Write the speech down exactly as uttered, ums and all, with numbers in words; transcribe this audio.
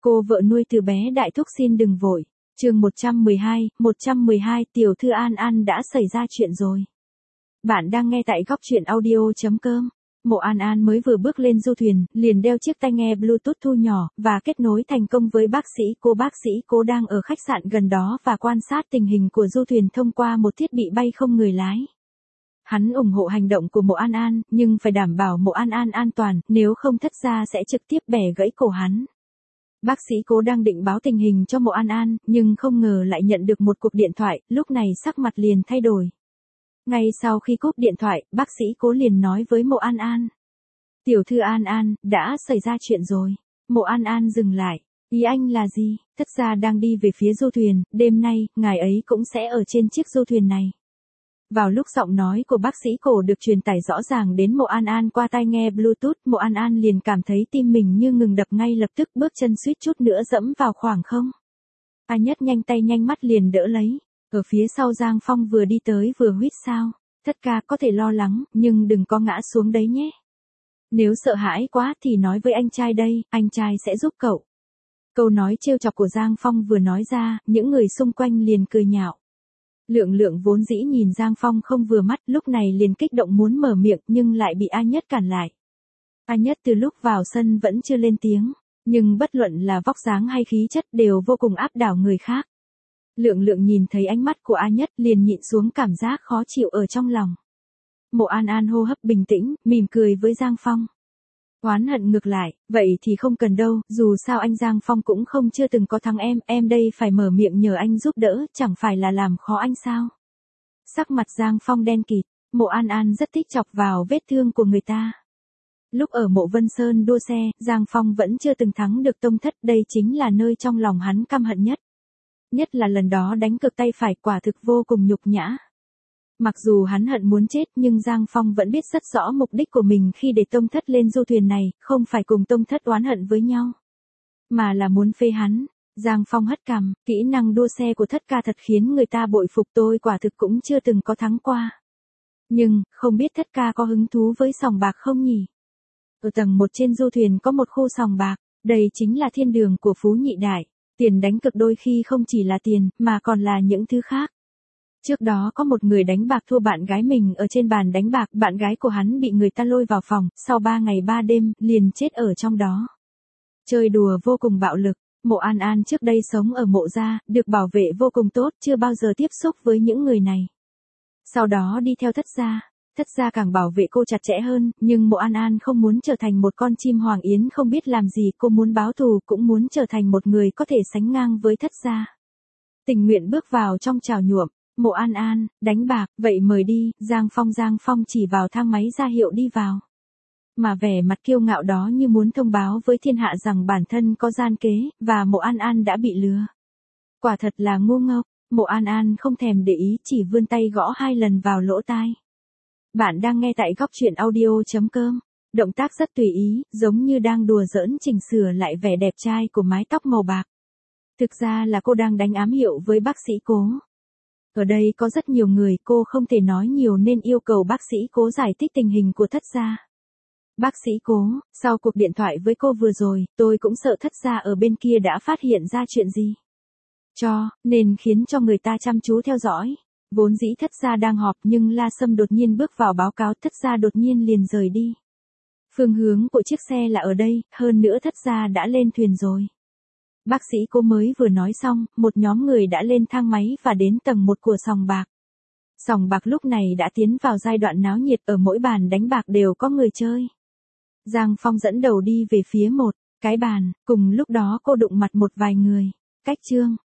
Cô vợ nuôi từ bé đại thúc xin đừng vội. Chương một trăm mười hai, một trăm mười hai tiểu thư An An đã xảy ra chuyện rồi. Bạn đang nghe tại góc truyện audio chấm com. Mộ An An mới vừa bước lên du thuyền, liền đeo chiếc tai nghe Bluetooth thu nhỏ, và kết nối thành công với bác sĩ cô. Bác sĩ cô đang ở khách sạn gần đó và quan sát tình hình của du thuyền thông qua một thiết bị bay không người lái. Hắn ủng hộ hành động của Mộ An An, nhưng phải đảm bảo Mộ An An an toàn, nếu không Thất gia sẽ trực tiếp bẻ gãy cổ hắn. Bác sĩ cố đang định báo tình hình cho Mộ An An, nhưng không ngờ lại nhận được một cuộc điện thoại, lúc này sắc mặt liền thay đổi. Ngay sau khi cúp điện thoại, bác sĩ cố liền nói với Mộ An An. Tiểu thư An An, đã xảy ra chuyện rồi. Mộ An An dừng lại. Ý anh là gì? Thất gia đang đi về phía du thuyền, đêm nay, ngài ấy cũng sẽ ở trên chiếc du thuyền này. Vào lúc giọng nói của bác sĩ cổ được truyền tải rõ ràng đến Mộ An An qua tai nghe Bluetooth, Mộ An An liền cảm thấy tim mình như ngừng đập, ngay lập tức bước chân suýt chút nữa dẫm vào khoảng không. A Nhất nhanh tay nhanh mắt liền đỡ lấy. Ở phía sau Giang Phong vừa đi tới vừa huýt sáo. Thất ca có thể lo lắng, nhưng đừng có ngã xuống đấy nhé. Nếu sợ hãi quá thì nói với anh trai đây, anh trai sẽ giúp cậu. Câu nói trêu chọc của Giang Phong vừa nói ra, những người xung quanh liền cười nhạo. Lượng Lượng vốn dĩ nhìn Giang Phong không vừa mắt, lúc này liền kích động muốn mở miệng nhưng lại bị A Nhất cản lại. A Nhất từ lúc vào sân vẫn chưa lên tiếng, nhưng bất luận là vóc dáng hay khí chất đều vô cùng áp đảo người khác. Lượng Lượng nhìn thấy ánh mắt của A Nhất liền nhịn xuống cảm giác khó chịu ở trong lòng. Mộ An An hô hấp bình tĩnh, mỉm cười với Giang Phong. Oán hận ngược lại, vậy thì không cần đâu, dù sao anh Giang Phong cũng không chưa từng có thắng em, em đây phải mở miệng nhờ anh giúp đỡ, chẳng phải là làm khó anh sao. Sắc mặt Giang Phong đen kịt, Mộ An An rất thích chọc vào vết thương của người ta. Lúc ở Mộ Vân Sơn đua xe, Giang Phong vẫn chưa từng thắng được Tông Thất, đây chính là nơi trong lòng hắn căm hận nhất. Nhất là lần đó đánh cược tay phải, quả thực vô cùng nhục nhã. Mặc dù hắn hận muốn chết nhưng Giang Phong vẫn biết rất rõ mục đích của mình khi để Tông Thất lên du thuyền này, không phải cùng Tông Thất oán hận với nhau, mà là muốn phê hắn. Giang Phong hất cằm, kỹ năng đua xe của Thất ca thật khiến người ta bội phục, tôi quả thực cũng chưa từng có thắng qua. Nhưng, không biết Thất ca có hứng thú với sòng bạc không nhỉ? Ở tầng một trên du thuyền có một khu sòng bạc, đây chính là thiên đường của Phú Nhị Đại. Tiền đánh cược đôi khi không chỉ là tiền, mà còn là những thứ khác. Trước đó có một người đánh bạc thua bạn gái mình ở trên bàn đánh bạc, bạn gái của hắn bị người ta lôi vào phòng, sau ba ngày ba đêm, liền chết ở trong đó. Chơi đùa vô cùng bạo lực, Mộ An An trước đây sống ở Mộ gia, được bảo vệ vô cùng tốt, chưa bao giờ tiếp xúc với những người này. Sau đó đi theo Thất gia, Thất gia càng bảo vệ cô chặt chẽ hơn, nhưng Mộ An An không muốn trở thành một con chim hoàng yến không biết làm gì, cô muốn báo thù, cũng muốn trở thành một người có thể sánh ngang với Thất gia. Tình nguyện bước vào trong chảo nhuộm. Mộ An An, đánh bạc, vậy mời đi, Giang Phong Giang Phong chỉ vào thang máy ra hiệu đi vào. Mà vẻ mặt kiêu ngạo đó như muốn thông báo với thiên hạ rằng bản thân có gian kế, và Mộ An An đã bị lừa. Quả thật là ngu ngốc, Mộ An An không thèm để ý, chỉ vươn tay gõ hai lần vào lỗ tai. Bạn đang nghe tại góc truyện audio chấm com, động tác rất tùy ý, giống như đang đùa giỡn chỉnh sửa lại vẻ đẹp trai của mái tóc màu bạc. Thực ra là cô đang đánh ám hiệu với bác sĩ Cố. Ở đây có rất nhiều người, cô không thể nói nhiều nên yêu cầu bác sĩ Cố giải thích tình hình của Thất gia. Bác sĩ Cố, sau cuộc điện thoại với cô vừa rồi, tôi cũng sợ Thất gia ở bên kia đã phát hiện ra chuyện gì. Cho, nên khiến cho người ta chăm chú theo dõi. Vốn dĩ Thất gia đang họp nhưng La Sâm đột nhiên bước vào báo cáo, Thất gia đột nhiên liền rời đi. Phương hướng của chiếc xe là ở đây, hơn nữa Thất gia đã lên thuyền rồi. Bác sĩ Cố mới vừa nói xong, một nhóm người đã lên thang máy và đến tầng một của sòng bạc. Sòng bạc lúc này đã tiến vào giai đoạn náo nhiệt, ở mỗi bàn đánh bạc đều có người chơi. Giang Phong dẫn đầu đi về phía một cái bàn, cùng lúc đó cô đụng mặt một vài người. Cách Trương,